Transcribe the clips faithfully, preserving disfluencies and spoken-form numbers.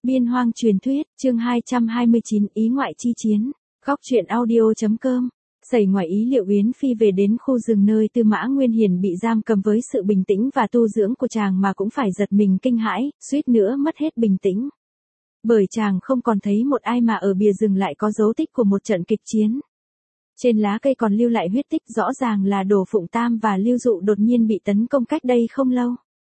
Biên hoang truyền thuyết, chương hai trăm hai mươi chín, ý ngoại chi chiến. Góc truyện audio.com. Xảy ngoài ý liệu Yến Phi về đến khu rừng nơi Tư Mã Nguyên Hiền bị giam cầm với sự bình tĩnh và tu dưỡng của chàng mà cũng phải giật mình kinh hãi, suýt nữa mất hết bình tĩnh. Bởi chàng không còn thấy một ai mà ở bìa rừng lại có dấu tích của một trận kịch chiến. Trên lá cây còn lưu lại huyết tích, rõ ràng là Đồ Phụng Tam và Lưu Dụ đột nhiên bị tấn công cách đây không lâu.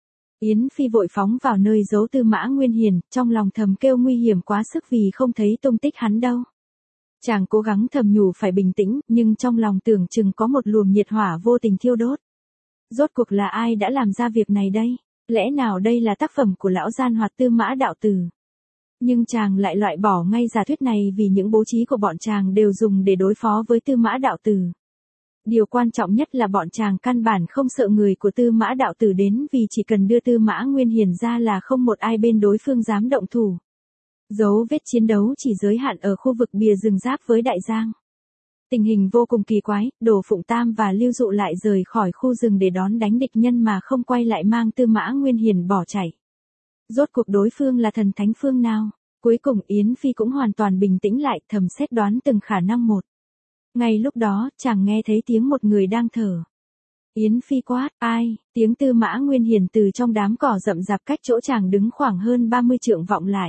Yến Phi vội phóng vào nơi giấu Tư Mã Nguyên Hiền, trong lòng thầm kêu nguy hiểm quá sức vì không thấy tung tích hắn đâu. Chàng cố gắng thầm nhủ phải bình tĩnh, nhưng trong lòng tưởng chừng có một luồng nhiệt hỏa vô tình thiêu đốt. Rốt cuộc là ai đã làm ra việc này đây? Lẽ nào đây là tác phẩm của lão gian hoạt Tư Mã đạo tử? Nhưng chàng lại loại bỏ ngay giả thuyết này vì những bố trí của bọn chàng đều dùng để đối phó với Tư Mã đạo tử. Điều quan trọng nhất là bọn chàng căn bản không sợ người của Tư Mã đạo tử đến vì chỉ cần đưa Tư Mã Nguyên Hiền ra là không một ai bên đối phương dám động thủ. Dấu vết chiến đấu chỉ giới hạn ở khu vực bìa rừng giáp với Đại Giang. Tình hình vô cùng kỳ quái, Đồ Phụng Tam và Lưu Dụ lại rời khỏi khu rừng để đón đánh địch nhân mà không quay lại mang Tư Mã Nguyên Hiền bỏ chạy. Rốt cuộc đối phương là thần thánh phương nào? Cuối cùng Yến Phi cũng hoàn toàn bình tĩnh lại, thầm xét đoán từng khả năng một. Ngay lúc đó, chàng nghe thấy tiếng một người đang thở. Yến Phi quát, ai? Tiếng Tư Mã Nguyên Hiền từ trong đám cỏ rậm rạp cách chỗ chàng đứng khoảng hơn ba mươi trượng vọng lại.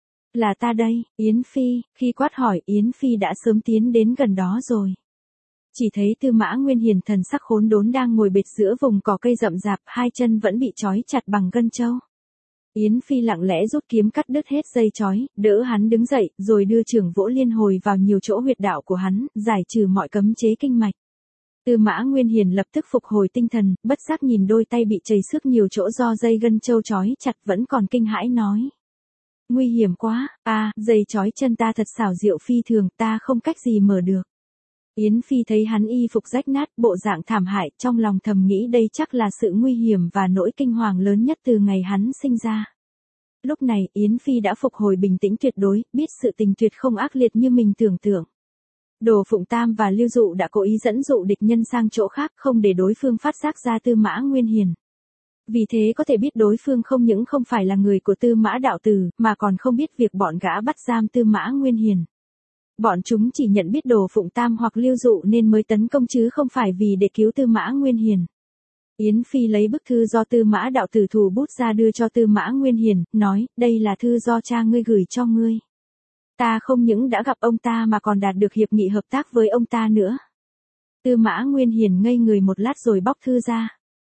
Là ta đây, Yến Phi. Khi quát hỏi, Yến Phi đã sớm tiến đến gần đó rồi. Chỉ thấy Tư Mã Nguyên Hiền thần sắc khốn đốn đang ngồi bệt giữa vùng cỏ cây rậm rạp, hai chân vẫn bị trói chặt bằng gân trâu. Yến Phi lặng lẽ rút kiếm cắt đứt hết dây trói, đỡ hắn đứng dậy, rồi đưa chưởng vỗ liên hồi vào nhiều chỗ huyệt đạo của hắn, giải trừ mọi cấm chế kinh mạch. Tư Mã Nguyên Hiền lập tức phục hồi tinh thần, bất giác nhìn đôi tay bị chảy xước nhiều chỗ do dây gân trâu trói chặt vẫn còn kinh hãi nói. Nguy hiểm quá, à, dây trói chân ta thật xảo diệu phi thường, ta không cách gì mở được. Yến Phi thấy hắn y phục rách nát, bộ dạng thảm hại, trong lòng thầm nghĩ đây chắc là sự nguy hiểm và nỗi kinh hoàng lớn nhất từ ngày hắn sinh ra. Lúc này, Yến Phi đã phục hồi bình tĩnh tuyệt đối, biết sự tình tuyệt không ác liệt như mình tưởng tượng. Đồ Phụng Tam và Lưu Dụ đã cố ý dẫn dụ địch nhân sang chỗ khác không để đối phương phát giác ra Tư Mã Nguyên Hiền. Vì thế có thể biết đối phương không những không phải là người của Tư Mã đạo tử, mà còn không biết việc bọn gã bắt giam Tư Mã Nguyên Hiền. Bọn chúng chỉ nhận biết Đồ Phụng Tam hoặc Lưu Dụ nên mới tấn công chứ không phải vì để cứu Tư Mã Nguyên Hiền. Yến Phi lấy bức thư do Tư Mã đạo tử thủ bút ra đưa cho Tư Mã Nguyên Hiền, nói, đây là thư do cha ngươi gửi cho ngươi. Ta không những đã gặp ông ta mà còn đạt được hiệp nghị hợp tác với ông ta nữa. Tư Mã Nguyên Hiền ngây người một lát rồi bóc thư ra.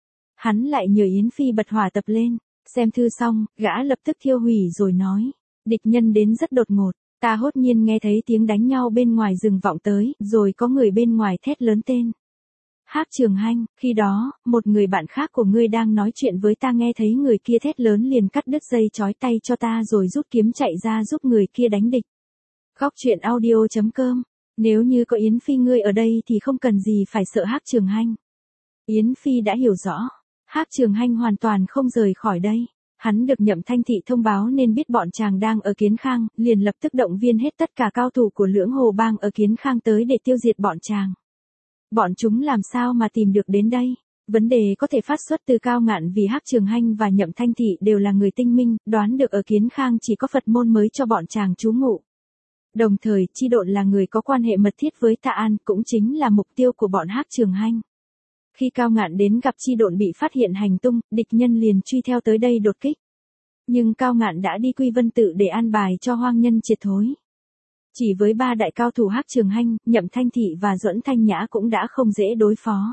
Hắn lại nhờ Yến Phi bật hỏa tập lên, xem thư xong, gã lập tức thiêu hủy rồi nói, địch nhân đến rất đột ngột. Ta hốt nhiên nghe thấy tiếng đánh nhau bên ngoài rừng vọng tới, rồi có người bên ngoài thét lớn tên. Hắc Trường Hanh, khi đó, một người bạn khác của ngươi đang nói chuyện với ta nghe thấy người kia thét lớn liền cắt đứt dây trói tay cho ta rồi rút kiếm chạy ra giúp người kia đánh địch. Góc truyện audio.com. Nếu như có Yến Phi ngươi ở đây thì không cần gì phải sợ Hắc Trường Hanh. Yến Phi đã hiểu rõ, Hắc Trường Hanh hoàn toàn không rời khỏi đây. Hắn được Nhậm Thanh Thị thông báo nên biết bọn chàng đang ở Kiến Khang, liền lập tức động viên hết tất cả cao thủ của Lưỡng Hồ Bang ở Kiến Khang tới để tiêu diệt bọn chàng. Bọn chúng làm sao mà tìm được đến đây? Vấn đề có thể phát xuất từ Cao Ngạn vì Hắc Trường Hanh và Nhậm Thanh Thị đều là người tinh minh, đoán được ở Kiến Khang chỉ có Phật môn mới cho bọn chàng trú ngụ. Đồng thời, Chi Độn là người có quan hệ mật thiết với Tạ An, cũng chính là mục tiêu của bọn Hắc Trường Hanh. Khi Cao Ngạn đến gặp Chi Độn bị phát hiện hành tung, địch nhân liền truy theo tới đây đột kích. Nhưng Cao Ngạn đã đi Quy Vân Tự để an bài cho hoang nhân triệt thối. Chỉ với ba đại cao thủ Hắc Trường Hanh, Nhậm Thanh Thị và Duẫn Thanh Nhã cũng đã không dễ đối phó.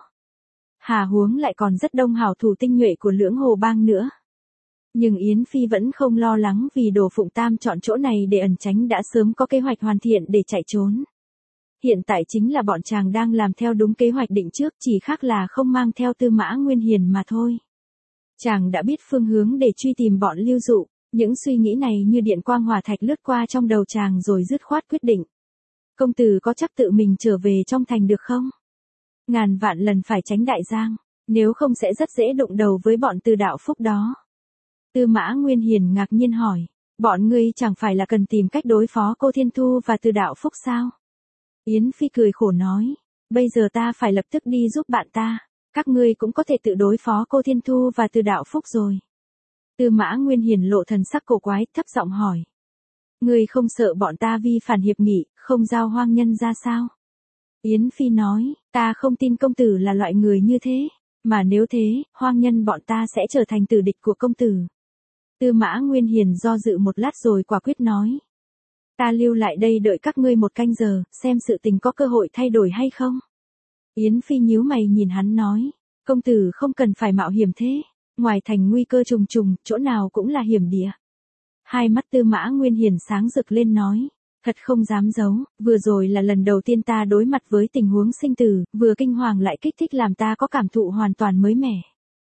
Hà huống lại còn rất đông hảo thủ tinh nhuệ của Lưỡng Hồ Bang nữa. Nhưng Yến Phi vẫn không lo lắng vì Đồ Phụng Tam chọn chỗ này để ẩn tránh đã sớm có kế hoạch hoàn thiện để chạy trốn. Hiện tại chính là bọn chàng đang làm theo đúng kế hoạch định trước, chỉ khác là không mang theo Tư Mã Nguyên Hiền mà thôi. Chàng đã biết phương hướng để truy tìm bọn Lưu Dụ, những suy nghĩ này như điện quang hỏa thạch lướt qua trong đầu chàng rồi dứt khoát quyết định. Công tử có chắc tự mình trở về trong thành được không? Ngàn vạn lần phải tránh Đại Giang, nếu không sẽ rất dễ đụng đầu với bọn Từ Đạo Phúc đó. Tư Mã Nguyên Hiền ngạc nhiên hỏi, bọn ngươi chẳng phải là cần tìm cách đối phó Cô Thiên Thu và Từ Đạo Phúc sao? Yến Phi cười khổ nói, bây giờ ta phải lập tức đi giúp bạn ta, các ngươi cũng có thể tự đối phó Cô Thiên Thu và Từ Đạo Phúc rồi. Tư Mã Nguyên Hiền lộ thần sắc cổ quái, thấp giọng hỏi, Ngươi không sợ bọn ta vi phản hiệp nghị, không giao hoang nhân ra sao? Yến Phi nói, ta không tin công tử là loại người như thế, mà nếu thế, hoang nhân bọn ta sẽ trở thành tử địch của công tử. Tư Mã Nguyên Hiền do dự một lát rồi quả quyết nói. Ta lưu lại đây đợi các ngươi một canh giờ, xem sự tình có cơ hội thay đổi hay không. Yến Phi nhíu mày nhìn hắn nói, công tử không cần phải mạo hiểm thế, ngoài thành nguy cơ trùng trùng, chỗ nào cũng là hiểm địa. Hai mắt Tư Mã Nguyên Hiền sáng rực lên nói, thật không dám giấu, vừa rồi là lần đầu tiên ta đối mặt với tình huống sinh tử, vừa kinh hoàng lại kích thích làm ta có cảm thụ hoàn toàn mới mẻ.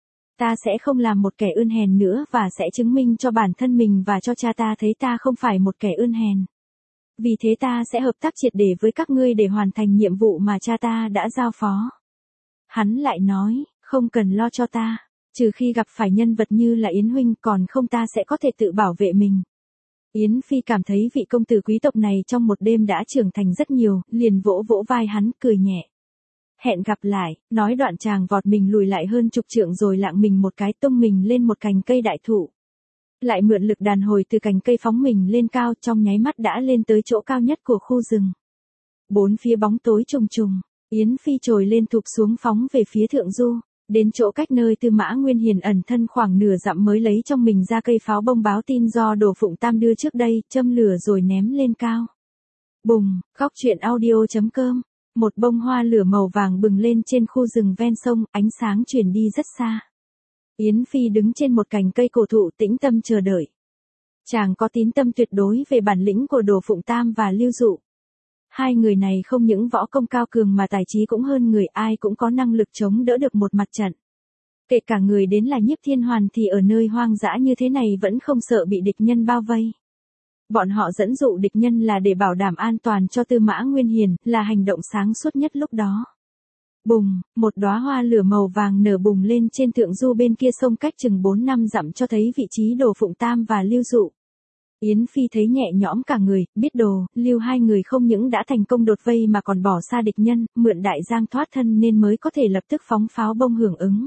Ta sẽ không làm một kẻ ươn hèn nữa và sẽ chứng minh cho bản thân mình và cho cha ta thấy ta không phải một kẻ ươn hèn. Vì thế ta sẽ hợp tác triệt để với các ngươi để hoàn thành nhiệm vụ mà cha ta đã giao phó. Hắn lại nói, không cần lo cho ta, trừ khi gặp phải nhân vật như là Yến huynh, còn không ta sẽ có thể tự bảo vệ mình. Yến Phi cảm thấy vị công tử quý tộc này trong một đêm đã trưởng thành rất nhiều, liền vỗ vỗ vai hắn, cười nhẹ. Hẹn gặp lại, nói đoạn chàng vọt mình lùi lại hơn chục trượng rồi lạng mình một cái tung mình lên một cành cây đại thụ. Lại mượn lực đàn hồi từ cành cây phóng mình lên cao, trong nháy mắt đã lên tới chỗ cao nhất của khu rừng. Bốn phía bóng tối trùng trùng, Yến Phi trồi lên thụp xuống phóng về phía thượng du, đến chỗ cách nơi Tư Mã Nguyên Hiền ẩn thân khoảng nửa dặm mới lấy trong mình ra cây pháo bông báo tin do Đồ Phụng Tam đưa trước đây, châm lửa rồi ném lên cao. Bùng, góc truyện audio chấm com. Một bông hoa lửa màu vàng bừng lên trên khu rừng ven sông, ánh sáng truyền đi rất xa. Yến Phi đứng trên một cành cây cổ thụ tĩnh tâm chờ đợi. Chàng có tín tâm tuyệt đối về bản lĩnh của Đồ Phụng Tam và Lưu Dụ. Hai người này không những võ công cao cường mà tài trí cũng hơn người, ai cũng có năng lực chống đỡ được một mặt trận. Kể cả người đến là Nhiếp Thiên Hoàn thì ở nơi hoang dã như thế này vẫn không sợ bị địch nhân bao vây. Bọn họ dẫn dụ địch nhân là để bảo đảm an toàn cho Tư Mã Nguyên Hiền, là hành động sáng suốt nhất lúc đó. Bùng, một đóa hoa lửa màu vàng nở bùng lên trên thượng du bên kia sông cách chừng bốn năm dặm cho thấy vị trí Đồ Phụng Tam và Lưu Dụ. Yến Phi thấy nhẹ nhõm cả người, biết Đồ, Lưu hai người không những đã thành công đột vây mà còn bỏ xa địch nhân, mượn đại giang thoát thân nên mới có thể lập tức phóng pháo bông hưởng ứng.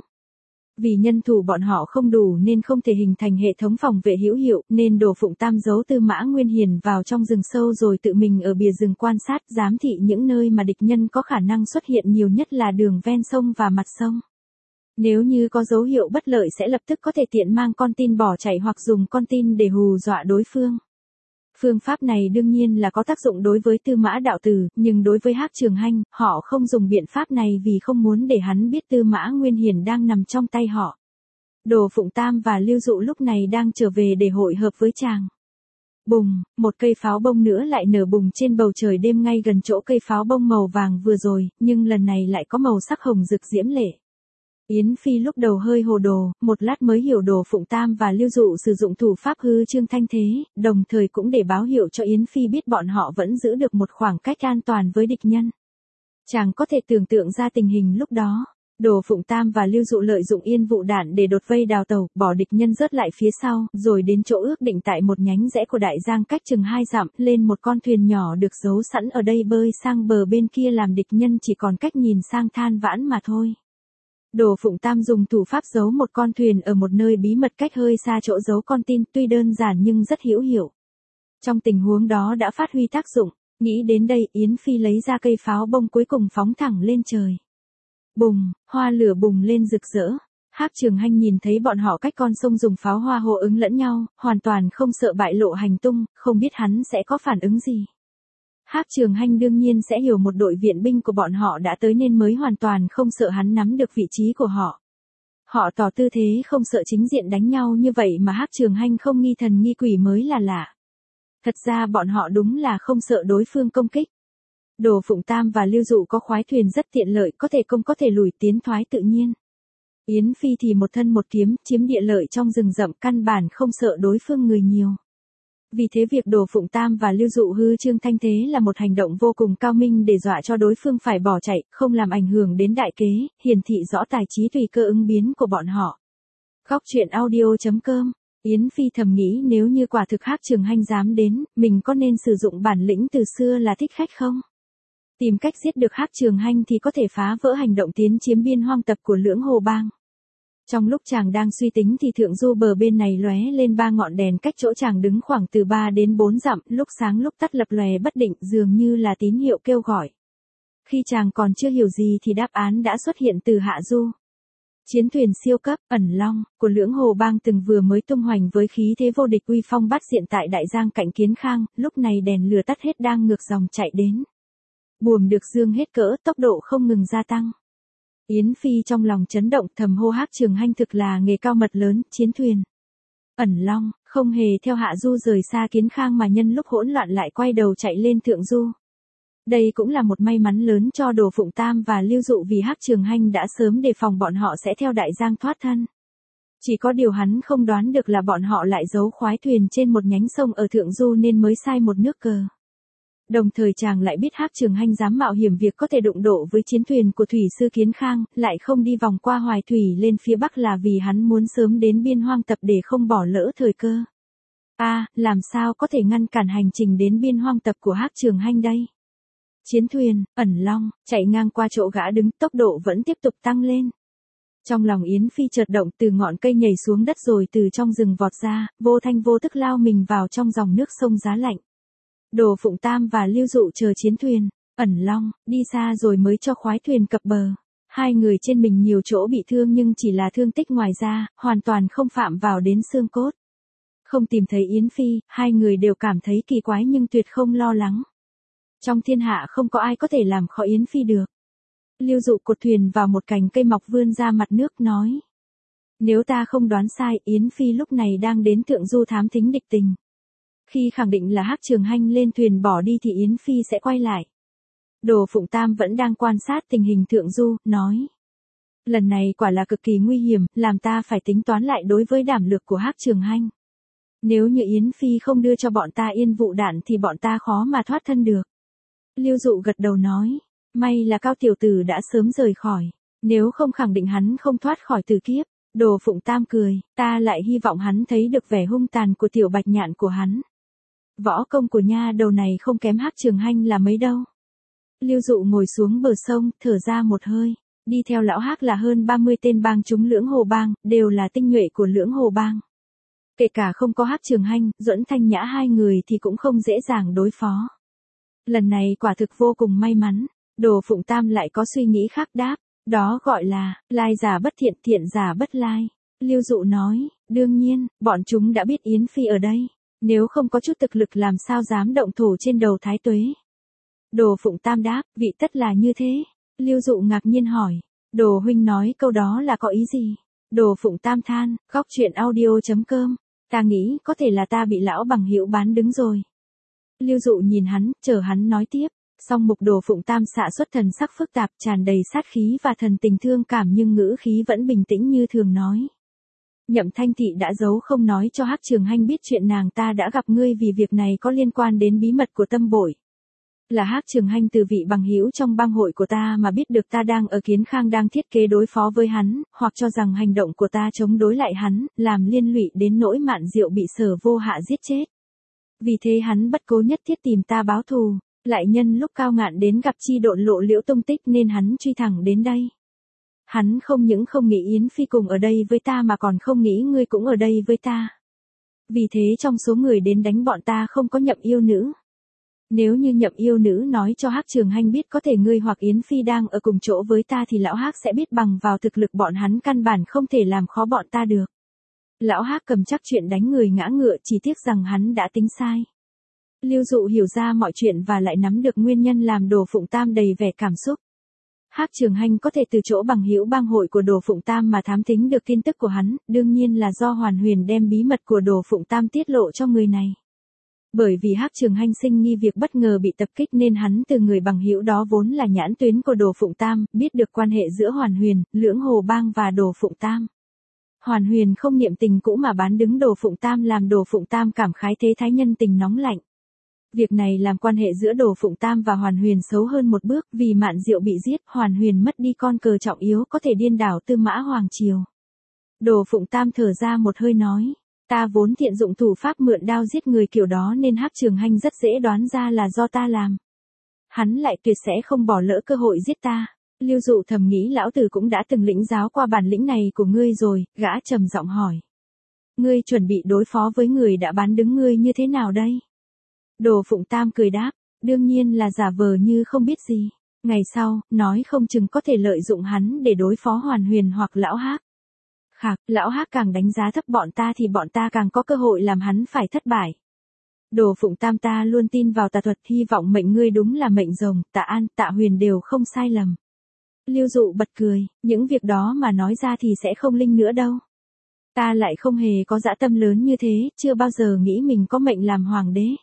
Vì nhân thủ bọn họ không đủ nên không thể hình thành hệ thống phòng vệ hữu hiệu, nên Đồ Phụng Tam giấu Tư Mã Nguyên Hiền vào trong rừng sâu rồi tự mình ở bìa rừng quan sát, giám thị những nơi mà địch nhân có khả năng xuất hiện nhiều nhất là đường ven sông và mặt sông. Nếu như có dấu hiệu bất lợi sẽ lập tức có thể tiện mang con tin bỏ chạy hoặc dùng con tin để hù dọa đối phương. Phương pháp này đương nhiên là có tác dụng đối với Tư Mã đạo tử, nhưng đối với Hắc Trường Hanh, họ không dùng biện pháp này vì không muốn để hắn biết Tư Mã Nguyên Hiền đang nằm trong tay họ. Đồ Phụng Tam và Lưu Dụ lúc này đang trở về để hội hợp với chàng. Bùng, một cây pháo bông nữa lại nở bùng trên bầu trời đêm ngay gần chỗ cây pháo bông màu vàng vừa rồi, nhưng lần này lại có màu sắc hồng rực diễm lệ. Yến Phi lúc đầu hơi hồ đồ, một lát mới hiểu Đồ Phụng Tam và Lưu Dụ sử dụng thủ pháp hư trương thanh thế, đồng thời cũng để báo hiệu cho Yến Phi biết bọn họ vẫn giữ được một khoảng cách an toàn với địch nhân. Chàng có thể tưởng tượng ra tình hình lúc đó. Đồ Phụng Tam và Lưu Dụ lợi dụng yên vụ đạn để đột vây đào tàu, bỏ địch nhân rớt lại phía sau, rồi đến chỗ ước định tại một nhánh rẽ của đại giang cách chừng hai dặm, lên một con thuyền nhỏ được giấu sẵn ở đây bơi sang bờ bên kia làm địch nhân chỉ còn cách nhìn sang than vãn mà thôi. Đồ Phụng Tam dùng thủ pháp giấu một con thuyền ở một nơi bí mật cách hơi xa chỗ giấu con tin, tuy đơn giản nhưng rất hữu hiệu. Trong tình huống đó đã phát huy tác dụng, nghĩ đến đây Yến Phi lấy ra cây pháo bông cuối cùng phóng thẳng lên trời. Bùng, hoa lửa bùng lên rực rỡ. Hắc Trường Hanh nhìn thấy bọn họ cách con sông dùng pháo hoa hô ứng lẫn nhau, hoàn toàn không sợ bại lộ hành tung, không biết hắn sẽ có phản ứng gì. Hắc Trường Hanh đương nhiên sẽ hiểu một đội viện binh của bọn họ đã tới nên mới hoàn toàn không sợ hắn nắm được vị trí của họ. Họ tỏ tư thế không sợ chính diện đánh nhau như vậy mà Hắc Trường Hanh không nghi thần nghi quỷ mới là lạ. Thật ra bọn họ đúng là không sợ đối phương công kích. Đồ Phụng Tam và Lưu Dụ có khoái thuyền rất tiện lợi, có thể công có thể lùi tiến thoái tự nhiên. Yến Phi thì một thân một kiếm, chiếm địa lợi trong rừng rậm, căn bản không sợ đối phương người nhiều. Vì thế việc Đồ Phụng Tam và Lưu Dụ hư trương thanh thế là một hành động vô cùng cao minh để dọa cho đối phương phải bỏ chạy, không làm ảnh hưởng đến đại kế, hiển thị rõ tài trí tùy cơ ứng biến của bọn họ. Góc truyện audio chấm com. Yến Phi thầm nghĩ nếu như quả thực Hắc Trường Hanh dám đến, mình có nên sử dụng bản lĩnh từ xưa là thích khách không? Tìm cách giết được Hắc Trường Hanh thì có thể phá vỡ hành động tiến chiếm biên hoang tập của Lưỡng Hồ Bang. Trong lúc chàng đang suy tính thì thượng du bờ bên này lóe lên ba ngọn đèn cách chỗ chàng đứng khoảng từ ba đến bốn dặm, lúc sáng lúc tắt lập lòe bất định, dường như là tín hiệu kêu gọi. Khi chàng còn chưa hiểu gì thì đáp án đã xuất hiện từ hạ du. Chiến thuyền siêu cấp, Ẩn Long, của Lưỡng Hồ Bang từng vừa mới tung hoành với khí thế vô địch uy phong bát diện tại Đại Giang cạnh Kiến Khang, lúc này đèn lửa tắt hết đang ngược dòng chạy đến. Buồm được dương hết cỡ, tốc độ không ngừng gia tăng. Yến Phi trong lòng chấn động thầm hô Hắc Trường Hanh thực là nghề cao mật lớn, chiến thuyền. Ẩn Long, không hề theo hạ du rời xa Kiến Khang mà nhân lúc hỗn loạn lại quay đầu chạy lên thượng du. Đây cũng là một may mắn lớn cho Đồ Phụng Tam và Lưu Dụ vì Hắc Trường Hanh đã sớm đề phòng bọn họ sẽ theo Đại Giang thoát thân. Chỉ có điều hắn không đoán được là bọn họ lại giấu khoái thuyền trên một nhánh sông ở thượng du nên mới sai một nước cờ. Đồng thời chàng lại biết Hắc Trường Hanh dám mạo hiểm việc có thể đụng độ với chiến thuyền của thủy sư Kiến Khang, lại không đi vòng qua Hoài Thủy lên phía bắc là vì hắn muốn sớm đến biên hoang tập để không bỏ lỡ thời cơ. A, à, làm sao có thể ngăn cản hành trình đến biên hoang tập của Hắc Trường Hanh đây? Chiến thuyền, Ẩn Long, chạy ngang qua chỗ gã đứng, tốc độ vẫn tiếp tục tăng lên. Trong lòng Yến Phi chợt động, từ ngọn cây nhảy xuống đất rồi từ trong rừng vọt ra, vô thanh vô tức lao mình vào trong dòng nước sông giá lạnh. Đồ Phụng Tam và Lưu Dụ chờ chiến thuyền, Ẩn Long, đi xa rồi mới cho khoái thuyền cập bờ. Hai người trên mình nhiều chỗ bị thương nhưng chỉ là thương tích ngoài da, hoàn toàn không phạm vào đến xương cốt. Không tìm thấy Yến Phi, hai người đều cảm thấy kỳ quái nhưng tuyệt không lo lắng. Trong thiên hạ không có ai có thể làm khó Yến Phi được. Lưu Dụ cột thuyền vào một cành cây mọc vươn ra mặt nước nói. Nếu ta không đoán sai, Yến Phi lúc này đang đến thượng du thám thính địch tình. Khi khẳng định là Hắc Trường Hanh lên thuyền bỏ đi thì Yến Phi sẽ quay lại. Đồ Phụng Tam vẫn đang quan sát tình hình thượng du, nói. Lần này quả là cực kỳ nguy hiểm, làm ta phải tính toán lại đối với đảm lược của Hắc Trường Hanh. Nếu như Yến Phi không đưa cho bọn ta yên vụ đạn thì bọn ta khó mà thoát thân được. Lưu Dụ gật đầu nói, may là Cao tiểu tử đã sớm rời khỏi, nếu không khẳng định hắn không thoát khỏi tử kiếp. Đồ Phụng Tam cười, ta lại hy vọng hắn thấy được vẻ hung tàn của tiểu bạch nhạn của hắn. Võ công của nha đầu này không kém Hắc Trường Hanh là mấy đâu. Lưu Dụ ngồi xuống bờ sông, thở ra một hơi, đi theo lão Hắc là hơn ba mươi tên bang chúng Lưỡng Hồ Bang, đều là tinh nhuệ của Lưỡng Hồ Bang. Kể cả không có Hắc Trường Hanh, Duẫn Thanh Nhã hai người thì cũng không dễ dàng đối phó. Lần này quả thực vô cùng may mắn. Đồ Phụng Tam lại có suy nghĩ khác đáp, đó gọi là, lai giả bất thiện, thiện giả bất lai. Lưu Dụ nói, đương nhiên, bọn chúng đã biết Yến Phi ở đây, nếu không có chút thực lực làm sao dám động thủ trên đầu Thái Tuế. Đồ Phụng Tam đáp, vị tất là như thế. Lưu Dụ ngạc nhiên hỏi, Đồ huynh nói câu đó là có ý gì? Đồ Phụng Tam than, góc truyện audio chấm com, ta nghĩ có thể là ta bị lão bằng hữu bán đứng rồi. Lưu Dụ nhìn hắn, chờ hắn nói tiếp. Song mục Đồ Phụng Tam xạ xuất thần sắc phức tạp, tràn đầy sát khí và thần tình thương cảm nhưng ngữ khí vẫn bình tĩnh như thường nói. Nhậm Thanh Thị đã giấu không nói cho Hắc Trường Hanh biết chuyện nàng ta đã gặp ngươi vì việc này có liên quan đến bí mật của Tâm Bội. Là Hắc Trường Hanh từ vị bằng hữu trong bang hội của ta mà biết được ta đang ở Kiến Khang đang thiết kế đối phó với hắn, hoặc cho rằng hành động của ta chống đối lại hắn, làm liên lụy đến nỗi Mạn Diệu bị Sở Vô Hạ giết chết. Vì thế hắn bất cố nhất thiết tìm ta báo thù. Lại nhân lúc Cao Ngạn đến gặp chi độn lộ Liễu tung tích nên hắn truy thẳng đến đây. Hắn không những không nghĩ Yến Phi cùng ở đây với ta mà còn không nghĩ ngươi cũng ở đây với ta. Vì thế trong số người đến đánh bọn ta không có Nhậm yêu nữ. Nếu như Nhậm yêu nữ nói cho Hắc Trường Hanh biết có thể ngươi hoặc Yến Phi đang ở cùng chỗ với ta thì lão Hắc sẽ biết bằng vào thực lực bọn hắn căn bản không thể làm khó bọn ta được. Lão Hắc cầm chắc chuyện đánh người ngã ngựa, chỉ tiếc rằng hắn đã tính sai. Lưu Dụ hiểu ra mọi chuyện và lại nắm được nguyên nhân làm Đồ Phụng Tam đầy vẻ cảm xúc. Hắc Trường Hanh có thể từ chỗ bằng hữu bang hội của Đồ Phụng Tam mà thám thính được tin tức của hắn, đương nhiên là do Hoàn Huyền đem bí mật của Đồ Phụng Tam tiết lộ cho người này. Bởi vì Hắc Trường Hanh sinh nghi việc bất ngờ bị tập kích nên hắn từ người bằng hữu đó vốn là nhãn tuyến của Đồ Phụng Tam, biết được quan hệ giữa Hoàn Huyền, Lưỡng Hồ Bang và Đồ Phụng Tam. Hoàn Huyền không niệm tình cũ mà bán đứng Đồ Phụng Tam làm Đồ Phụng Tam cảm khái thế thái nhân tình nóng lạnh. Việc này làm quan hệ giữa Đồ Phụng Tam và Hoàn Huyền xấu hơn một bước, vì Mạn Diệu bị giết, Hoàn Huyền mất đi con cờ trọng yếu có thể điên đảo Tư Mã Hoàng triều. Đồ Phụng Tam thở ra một hơi nói, ta vốn thiện dụng thủ pháp mượn đao giết người kiểu đó nên Hắc Trường Hanh rất dễ đoán ra là do ta làm. Hắn lại tuyệt sẽ không bỏ lỡ cơ hội giết ta. Lưu Dụ thầm nghĩ lão tử cũng đã từng lĩnh giáo qua bản lĩnh này của ngươi rồi, gã trầm giọng hỏi. Ngươi chuẩn bị đối phó với người đã bán đứng ngươi như thế nào đây? Đồ Phụng Tam cười đáp, đương nhiên là giả vờ như không biết gì. Ngày sau, nói không chừng có thể lợi dụng hắn để đối phó Hoàn Huyền hoặc lão Hắc. Khạc, lão Hắc càng đánh giá thấp bọn ta thì bọn ta càng có cơ hội làm hắn phải thất bại. Đồ Phụng Tam, ta luôn tin vào tà thuật, hy vọng mệnh ngươi đúng là mệnh rồng, Tạ An, Tạ Huyền đều không sai lầm. Lưu Dụ bật cười, những việc đó mà nói ra thì sẽ không linh nữa đâu. Ta lại không hề có dã tâm lớn như thế, chưa bao giờ nghĩ mình có mệnh làm hoàng đế.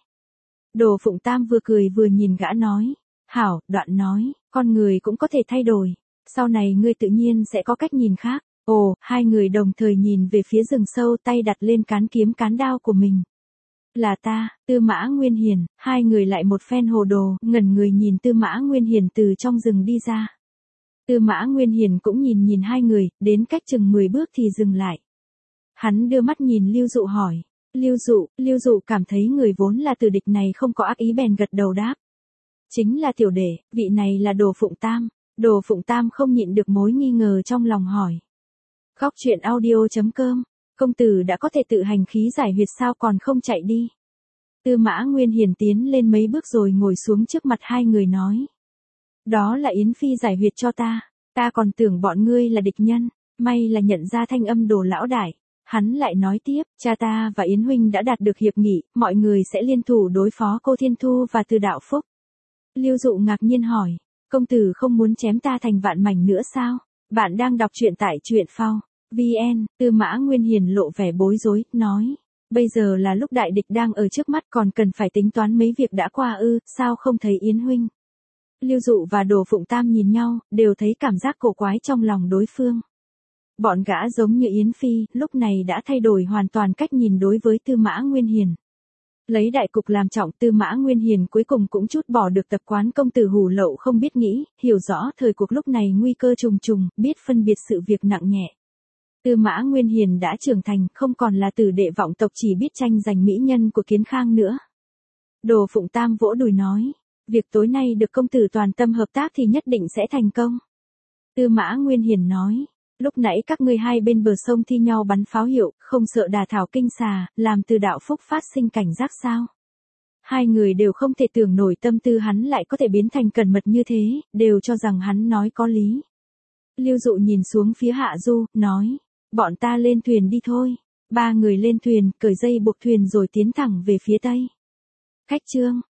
Đồ Phụng Tam vừa cười vừa nhìn gã nói. Hảo, Đoạn nói, con người cũng có thể thay đổi. Sau này ngươi tự nhiên sẽ có cách nhìn khác. Ồ, hai người đồng thời nhìn về phía rừng sâu, tay đặt lên cán kiếm cán đao của mình. Là ta, Tư Mã Nguyên Hiền. Hai người lại một phen hồ đồ, ngẩn người nhìn Tư Mã Nguyên Hiền từ trong rừng đi ra. Tư Mã Nguyên Hiền cũng nhìn nhìn hai người, đến cách chừng mười bước thì dừng lại. Hắn đưa mắt nhìn Lưu Dụ hỏi. Lưu Dụ, Lưu Dụ cảm thấy người vốn là tử địch này không có ác ý bèn gật đầu đáp. Chính là tiểu đệ, vị này là Đồ Phụng Tam. Đồ Phụng Tam không nhịn được mối nghi ngờ trong lòng hỏi. Góc truyện audio chấm com, công tử đã có thể tự hành khí giải huyệt sao còn không chạy đi. Tư Mã Nguyên Hiền tiến lên mấy bước rồi ngồi xuống trước mặt hai người nói. Đó là Yến Phi giải huyệt cho ta, ta còn tưởng bọn ngươi là địch nhân, may là nhận ra thanh âm Đồ lão đại. Hắn lại nói tiếp, cha ta và Yến huynh đã đạt được hiệp nghị, mọi người sẽ liên thủ đối phó Cô Thiên Thu và Từ Đạo Phúc. Lưu Dụ ngạc nhiên hỏi, công tử không muốn chém ta thành vạn mảnh nữa sao? Bạn đang đọc truyện tại truyện phao chấm vn. Tư Mã Nguyên Hiền lộ vẻ bối rối, nói, bây giờ là lúc đại địch đang ở trước mắt, còn cần phải tính toán mấy việc đã qua ư, sao không thấy Yến huynh? Lưu Dụ và Đồ Phụng Tam nhìn nhau, đều thấy cảm giác cổ quái trong lòng đối phương. Bọn gã giống như Yến Phi, lúc này đã thay đổi hoàn toàn cách nhìn đối với Tư Mã Nguyên Hiền. Lấy đại cục làm trọng, Tư Mã Nguyên Hiền cuối cùng cũng chút bỏ được tập quán công tử hủ lậu không biết nghĩ, hiểu rõ thời cuộc lúc này nguy cơ trùng trùng, biết phân biệt sự việc nặng nhẹ. Tư Mã Nguyên Hiền đã trưởng thành, không còn là tử đệ vọng tộc chỉ biết tranh giành mỹ nhân của Kiến Khang nữa. Đồ Phụng Tam vỗ đùi nói, việc tối nay được công tử toàn tâm hợp tác thì nhất định sẽ thành công. Tư Mã Nguyên Hiền nói, lúc nãy các ngươi hai bên bờ sông thi nhau bắn pháo hiệu, không sợ đả thảo kinh xà, làm Từ Đạo Phúc phát sinh cảnh giác sao? Hai người đều không thể tưởng nổi tâm tư hắn lại có thể biến thành cẩn mật như thế, đều cho rằng hắn nói có lý. Lưu Dụ nhìn xuống phía hạ du, nói, bọn ta lên thuyền đi thôi. Ba người lên thuyền, cởi dây buộc thuyền rồi tiến thẳng về phía tây. Khách chương.